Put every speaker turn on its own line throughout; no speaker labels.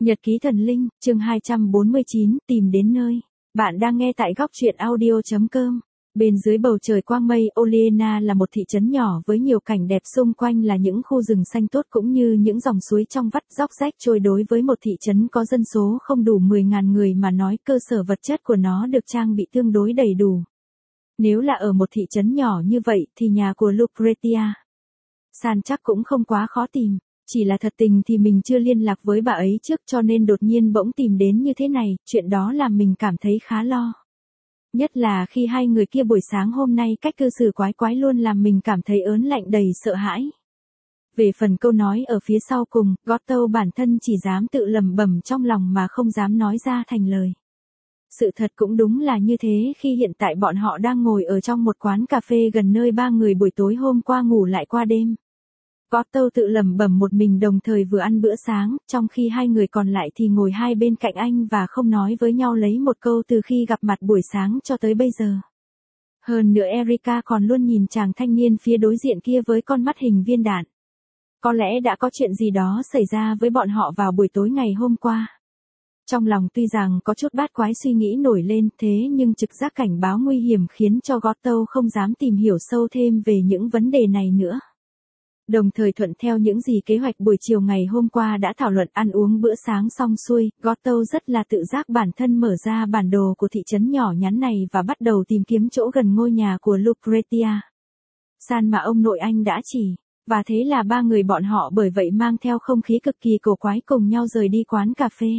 Nhật ký thần linh, chương 249, tìm đến nơi. Bạn đang nghe tại góc truyện audio.com. Bên dưới bầu trời quang mây, Oleana là một thị trấn nhỏ với nhiều cảnh đẹp, xung quanh là những khu rừng xanh tốt cũng như những dòng suối trong vắt róc rách trôi. Đối với một thị trấn có dân số không đủ 10.000 người mà nói, cơ sở vật chất của nó được trang bị tương đối đầy đủ. Nếu là ở một thị trấn nhỏ như vậy thì nhà của Lucretia San chắc cũng không quá khó tìm. Chỉ là thật tình thì mình chưa liên lạc với bà ấy trước, cho nên đột nhiên bỗng tìm đến như thế này, chuyện đó làm mình cảm thấy khá lo. Nhất là khi hai người kia buổi sáng hôm nay cách cư xử quái quái luôn làm mình cảm thấy ớn lạnh đầy sợ hãi. Về phần câu nói ở phía sau cùng, Goto bản thân chỉ dám tự lẩm bẩm trong lòng mà không dám nói ra thành lời. Sự thật cũng đúng là như thế, khi hiện tại bọn họ đang ngồi ở trong một quán cà phê gần nơi ba người buổi tối hôm qua ngủ lại qua đêm. Goto tự lẩm bẩm một mình đồng thời vừa ăn bữa sáng, trong khi hai người còn lại thì ngồi hai bên cạnh anh và không nói với nhau lấy một câu từ khi gặp mặt buổi sáng cho tới bây giờ. Hơn nữa Erika còn luôn nhìn chàng thanh niên phía đối diện kia với con mắt hình viên đạn. Có lẽ đã có chuyện gì đó xảy ra với bọn họ vào buổi tối ngày hôm qua. Trong lòng tuy rằng có chút bát quái suy nghĩ nổi lên, thế nhưng trực giác cảnh báo nguy hiểm khiến cho Goto không dám tìm hiểu sâu thêm về những vấn đề này nữa. Đồng thời thuận theo những gì kế hoạch buổi chiều ngày hôm qua đã thảo luận, ăn uống bữa sáng xong xuôi, Goto rất là tự giác bản thân mở ra bản đồ của thị trấn nhỏ nhắn này và bắt đầu tìm kiếm chỗ gần ngôi nhà của Lucretia San mà ông nội anh đã chỉ. Và thế là ba người bọn họ bởi vậy mang theo không khí cực kỳ cổ quái cùng nhau rời đi quán cà phê.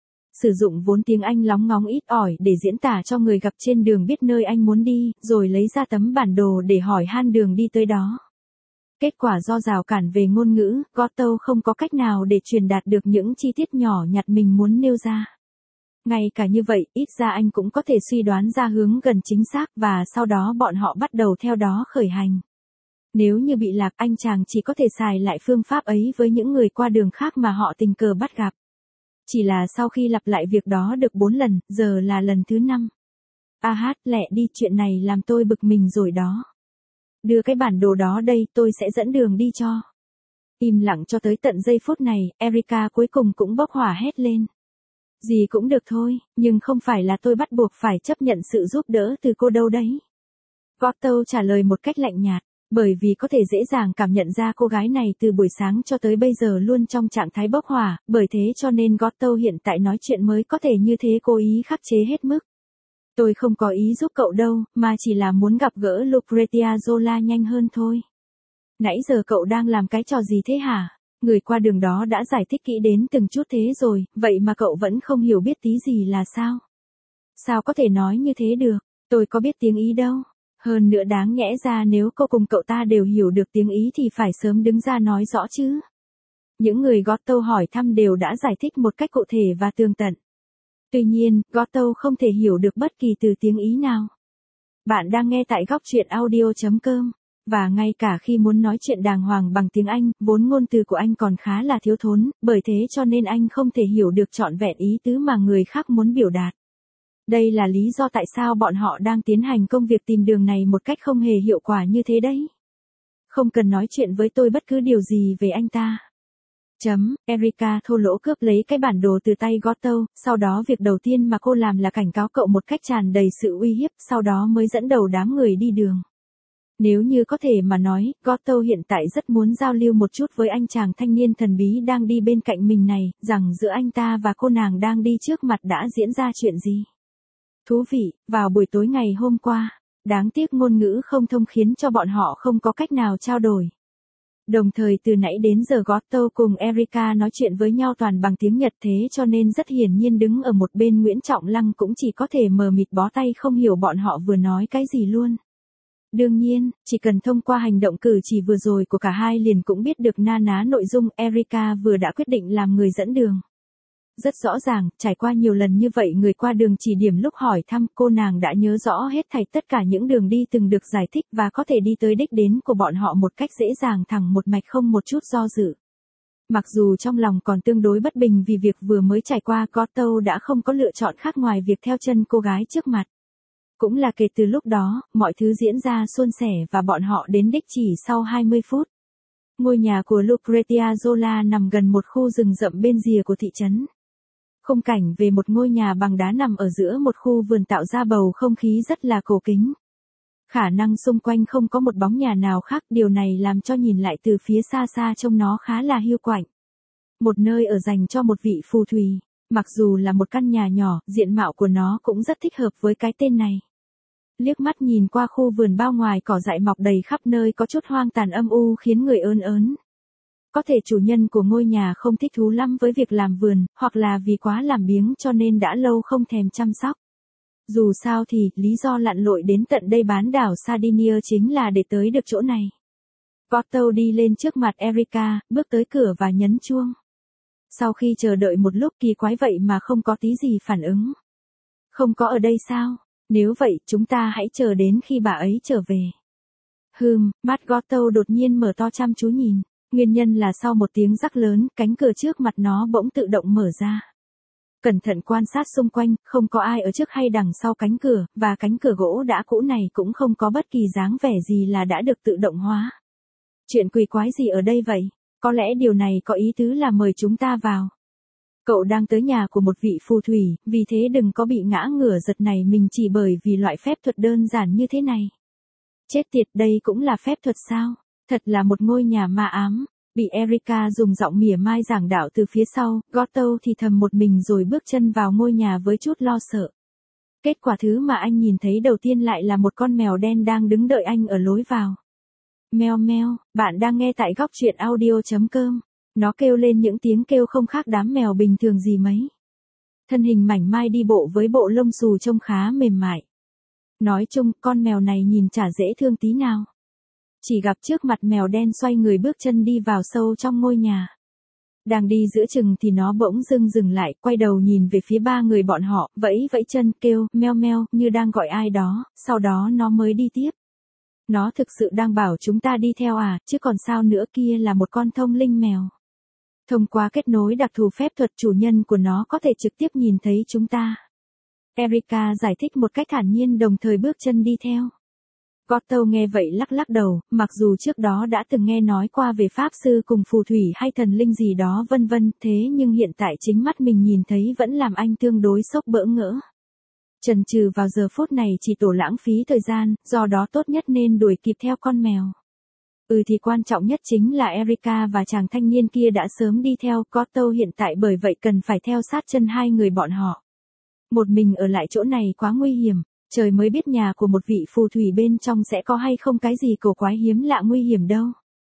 Sử dụng vốn tiếng Anh lóng ngóng ít ỏi để diễn tả cho người gặp trên đường biết nơi anh muốn đi, rồi lấy ra tấm bản đồ để hỏi han đường đi tới đó. Kết quả do rào cản về ngôn ngữ, Goto không có cách nào để truyền đạt được những chi tiết nhỏ nhặt mình muốn nêu ra. Ngay cả như vậy, ít ra anh cũng có thể suy đoán ra hướng gần chính xác và sau đó bọn họ bắt đầu theo đó khởi hành. Nếu như bị lạc, anh chàng chỉ có thể xài lại phương pháp ấy với những người qua đường khác mà họ tình cờ bắt gặp. Chỉ là sau khi lặp lại việc đó được 4 lần, giờ là lần thứ 5. Lẹ đi, chuyện này làm tôi bực mình rồi đó. Đưa cái bản đồ đó đây, tôi sẽ dẫn đường đi cho. Im lặng cho tới tận giây phút này, Erika cuối cùng cũng bốc hỏa hét lên. Gì cũng được thôi, nhưng không phải là tôi bắt buộc phải chấp nhận sự giúp đỡ từ cô đâu đấy. Goto trả lời một cách lạnh nhạt, bởi vì có thể dễ dàng cảm nhận ra cô gái này từ buổi sáng cho tới bây giờ luôn trong trạng thái bốc hỏa, bởi thế cho nên Goto hiện tại nói chuyện mới có thể như thế, cố ý khắc chế hết mức. Tôi không có ý giúp cậu đâu, mà chỉ là muốn gặp gỡ Lucretia Zola nhanh hơn thôi. Nãy giờ cậu đang làm cái trò gì thế hả? Người qua đường đó đã giải thích kỹ đến từng chút thế rồi, vậy mà cậu vẫn không hiểu biết tí gì là sao? Sao có thể nói như thế được, tôi có biết tiếng Ý đâu. Hơn nữa đáng nhẽ ra nếu cô cùng cậu ta đều hiểu được tiếng Ý thì phải sớm đứng ra nói rõ chứ. Những người Goto hỏi thăm đều đã giải thích một cách cụ thể và tường tận. Tuy nhiên, Goto không thể hiểu được bất kỳ từ tiếng Ý nào. Bạn đang nghe tại góc truyện audio.com, và ngay cả khi muốn nói chuyện đàng hoàng bằng tiếng Anh, vốn ngôn từ của anh còn khá là thiếu thốn, bởi thế cho nên anh không thể hiểu được trọn vẹn ý tứ mà người khác muốn biểu đạt. Đây là lý do tại sao bọn họ đang tiến hành công việc tìm đường này một cách không hề hiệu quả như thế đấy. Không cần nói chuyện với tôi bất cứ điều gì về anh ta. Erika thô lỗ cướp lấy cái bản đồ từ tay Goto, sau đó việc đầu tiên mà cô làm là cảnh cáo cậu một cách tràn đầy sự uy hiếp, sau đó mới dẫn đầu đám người đi đường. Nếu như có thể mà nói, Goto hiện tại rất muốn giao lưu một chút với anh chàng thanh niên thần bí đang đi bên cạnh mình này, rằng giữa anh ta và cô nàng đang đi trước mặt đã diễn ra chuyện gì. Thú vị, vào buổi tối ngày hôm qua, đáng tiếc ngôn ngữ không thông khiến cho bọn họ không có cách nào trao đổi. Đồng thời từ nãy đến giờ Goto cùng Erika nói chuyện với nhau toàn bằng tiếng Nhật, thế cho nên rất hiển nhiên đứng ở một bên Nguyễn Trọng Lăng cũng chỉ có thể mờ mịt bó tay không hiểu bọn họ vừa nói cái gì luôn. Đương nhiên, chỉ cần thông qua hành động cử chỉ vừa rồi của cả hai liền cũng biết được na ná nội dung. Erika vừa đã quyết định làm người dẫn đường. Rất rõ ràng, trải qua nhiều lần như vậy người qua đường chỉ điểm lúc hỏi thăm, cô nàng đã nhớ rõ hết thảy tất cả những đường đi từng được giải thích và có thể đi tới đích đến của bọn họ một cách dễ dàng thẳng một mạch không một chút do dự. Mặc dù trong lòng còn tương đối bất bình vì việc vừa mới trải qua, Goto đã không có lựa chọn khác ngoài việc theo chân cô gái trước mặt. Cũng là kể từ lúc đó, mọi thứ diễn ra suôn sẻ và bọn họ đến đích chỉ sau 20 phút. Ngôi nhà của Lucretia Zola nằm gần một khu rừng rậm bên rìa của thị trấn. Khung cảnh về một ngôi nhà bằng đá nằm ở giữa một khu vườn tạo ra bầu không khí rất là cổ kính. Khả năng xung quanh không có một bóng nhà nào khác, điều này làm cho nhìn lại từ phía xa xa trông nó khá là hiu quạnh. Một nơi ở dành cho một vị phù thủy, mặc dù là một căn nhà nhỏ, diện mạo của nó cũng rất thích hợp với cái tên này. Liếc mắt nhìn qua khu vườn bao ngoài cỏ dại mọc đầy khắp nơi có chút hoang tàn âm u khiến người ớn ớn. Có thể chủ nhân của ngôi nhà không thích thú lắm với việc làm vườn, hoặc là vì quá làm biếng cho nên đã lâu không thèm chăm sóc. Dù sao thì, lý do lặn lội đến tận đây bán đảo Sardinia chính là để tới được chỗ này. Otto đi lên trước mặt Erica, bước tới cửa và nhấn chuông. Sau khi chờ đợi một lúc kỳ quái vậy mà không có tí gì phản ứng. Không có ở đây sao? Nếu vậy, chúng ta hãy chờ đến khi bà ấy trở về. Mắt Otto đột nhiên mở to chăm chú nhìn. Nguyên nhân là sau một tiếng rắc lớn, cánh cửa trước mặt nó bỗng tự động mở ra. Cẩn thận quan sát xung quanh, không có ai ở trước hay đằng sau cánh cửa, và cánh cửa gỗ đã cũ này cũng không có bất kỳ dáng vẻ gì là đã được tự động hóa. Chuyện quỷ quái gì ở đây vậy? Có lẽ điều này có ý tứ là mời chúng ta vào. Cậu đang tới nhà của một vị phù thủy, vì thế đừng có bị ngã ngửa giật này mình chỉ bởi vì loại phép thuật đơn giản như thế này. Chết tiệt, đây cũng là phép thuật sao? Thật là một ngôi nhà ma ám. Bị Erica dùng giọng mỉa mai giảng đạo từ phía sau, Otto thì thầm một mình rồi bước chân vào ngôi nhà với chút lo sợ. Kết quả thứ mà anh nhìn thấy đầu tiên lại là một con mèo đen đang đứng đợi anh ở lối vào. Meo meo, bạn đang nghe tại góc truyện audio.com. Nó kêu lên những tiếng kêu không khác đám mèo bình thường gì mấy. Thân hình mảnh mai đi bộ với bộ lông xù trông khá mềm mại. Nói chung, con mèo này nhìn chả dễ thương tí nào. Chỉ gặp trước mặt mèo đen xoay người bước chân đi vào sâu trong ngôi nhà. Đang đi giữa chừng thì nó bỗng dừng lại, quay đầu nhìn về phía ba người bọn họ, vẫy chân kêu, meo meo, như đang gọi ai đó, sau đó nó mới đi tiếp. Nó thực sự đang bảo chúng ta đi theo à, chứ còn sao nữa, kia là một con thông linh mèo. Thông qua kết nối đặc thù phép thuật, chủ nhân của nó có thể trực tiếp nhìn thấy chúng ta. Erica giải thích một cách thản nhiên đồng thời bước chân đi theo. Otto nghe vậy lắc đầu, mặc dù trước đó đã từng nghe nói qua về pháp sư cùng phù thủy hay thần linh gì đó vân vân, thế nhưng hiện tại chính mắt mình nhìn thấy vẫn làm anh tương đối sốc bỡ ngỡ. Chần chừ vào giờ phút này chỉ tổ lãng phí thời gian, do đó tốt nhất nên đuổi kịp theo con mèo. Thì quan trọng nhất chính là Erica và chàng thanh niên kia đã sớm đi theo, Otto hiện tại bởi vậy cần phải theo sát chân hai người bọn họ. Một mình ở lại chỗ này quá nguy hiểm. Trời mới biết nhà của một vị phù thủy bên trong sẽ có hay không cái gì cổ quái hiếm lạ nguy hiểm đâu.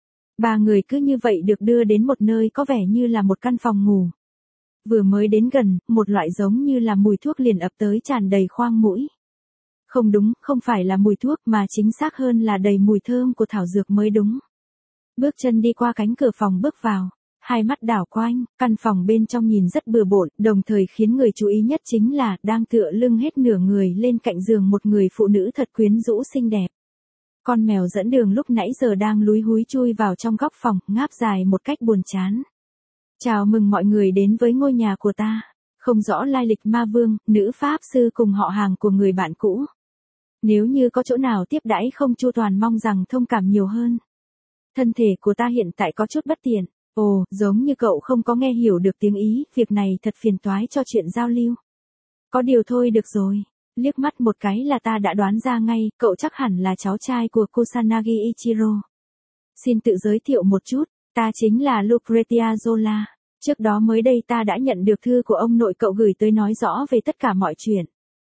Ba người cứ như vậy được đưa đến một nơi có vẻ như là một căn phòng ngủ. Vừa mới đến gần, một loại giống như là mùi thuốc liền ập tới tràn đầy khoang mũi. Không đúng, không phải là mùi thuốc mà chính xác hơn là đầy mùi thơm của thảo dược mới đúng. Bước chân đi qua cánh cửa phòng bước vào. Hai mắt đảo quanh, căn phòng bên trong nhìn rất bừa bộn, đồng thời khiến người chú ý nhất chính là đang tựa lưng hết nửa người lên cạnh giường một người phụ nữ thật quyến rũ xinh đẹp. Con mèo dẫn đường lúc nãy giờ đang lúi húi chui vào trong góc phòng, ngáp dài một cách buồn chán. Chào mừng mọi người đến với ngôi nhà của ta. Không rõ lai lịch ma vương, nữ pháp sư cùng họ hàng của người bạn cũ. Nếu như có chỗ nào tiếp đãi không chu toàn mong rằng thông cảm nhiều hơn. Thân thể của ta hiện tại có chút bất tiện. Ồ, giống như cậu không có nghe hiểu được tiếng Ý, việc này thật phiền toái cho chuyện giao lưu. Có điều thôi được rồi, liếc mắt một cái là ta đã đoán ra ngay, cậu chắc hẳn là cháu trai của Kusanagi Ichiro. Xin tự giới thiệu một chút, ta chính là Lucretia Zola. Trước đó mới đây ta đã nhận được thư của ông nội cậu gửi tới nói rõ về tất cả mọi chuyện.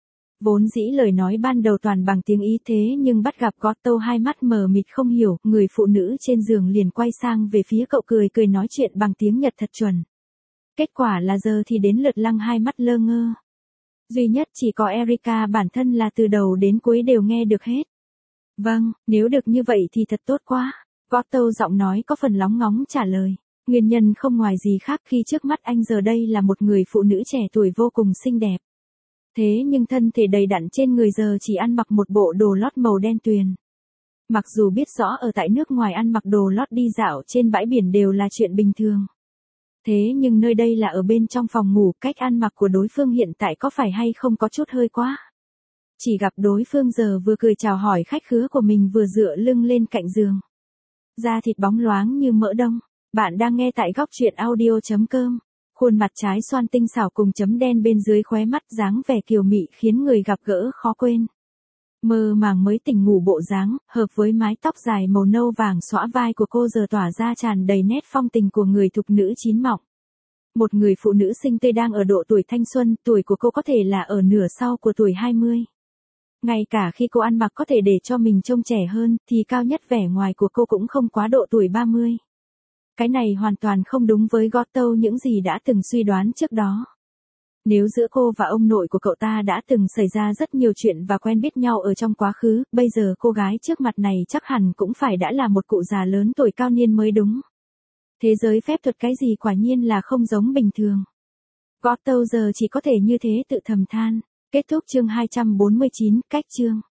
Vốn dĩ lời nói ban đầu toàn bằng tiếng Ý thế nhưng bắt gặp Otto hai mắt mờ mịt không hiểu, người phụ nữ trên giường liền quay sang về phía cậu cười nói chuyện bằng tiếng Nhật thật chuẩn. Kết quả là giờ thì đến lượt Lăng hai mắt lơ ngơ. Duy nhất chỉ có Erica bản thân là từ đầu đến cuối đều nghe được hết. Vâng, nếu được như vậy thì thật tốt quá. Otto giọng nói có phần lóng ngóng trả lời. Nguyên nhân không ngoài gì khác khi trước mắt anh giờ đây là một người phụ nữ trẻ tuổi vô cùng xinh đẹp. Thế nhưng thân thể đầy đặn trên người giờ chỉ ăn mặc một bộ đồ lót màu đen tuyền. Mặc dù biết rõ ở tại nước ngoài ăn mặc đồ lót đi dạo trên bãi biển đều là chuyện bình thường. Thế nhưng nơi đây là ở bên trong phòng ngủ, cách ăn mặc của đối phương hiện tại có phải hay không có chút hơi quá. Chỉ gặp đối phương giờ vừa cười chào hỏi khách khứa của mình vừa dựa lưng lên cạnh giường. Da thịt bóng loáng như mỡ đông. Bạn đang nghe tại góc truyện audio.com. Khuôn mặt trái xoan tinh xảo cùng chấm đen bên dưới khóe mắt dáng vẻ kiều mị khiến người gặp gỡ khó quên. Mơ màng mới tỉnh ngủ bộ dáng, hợp với mái tóc dài màu nâu vàng xõa vai của cô giờ tỏa ra tràn đầy nét phong tình của người thục nữ chín mọng. Một người phụ nữ xinh tươi đang ở độ tuổi thanh xuân, tuổi của cô có thể là ở nửa sau của tuổi 20. Ngay cả khi cô ăn mặc có thể để cho mình trông trẻ hơn, thì cao nhất vẻ ngoài của cô cũng không quá độ tuổi 30. Cái này hoàn toàn không đúng với Goto những gì đã từng suy đoán trước đó. Nếu giữa cô và ông nội của cậu ta đã từng xảy ra rất nhiều chuyện và quen biết nhau ở trong quá khứ, bây giờ cô gái trước mặt này chắc hẳn cũng phải đã là một cụ già lớn tuổi cao niên mới đúng. Thế giới phép thuật cái gì quả nhiên là không giống bình thường. Goto giờ chỉ có thể như thế tự thầm than. Kết thúc chương 249, cách chương.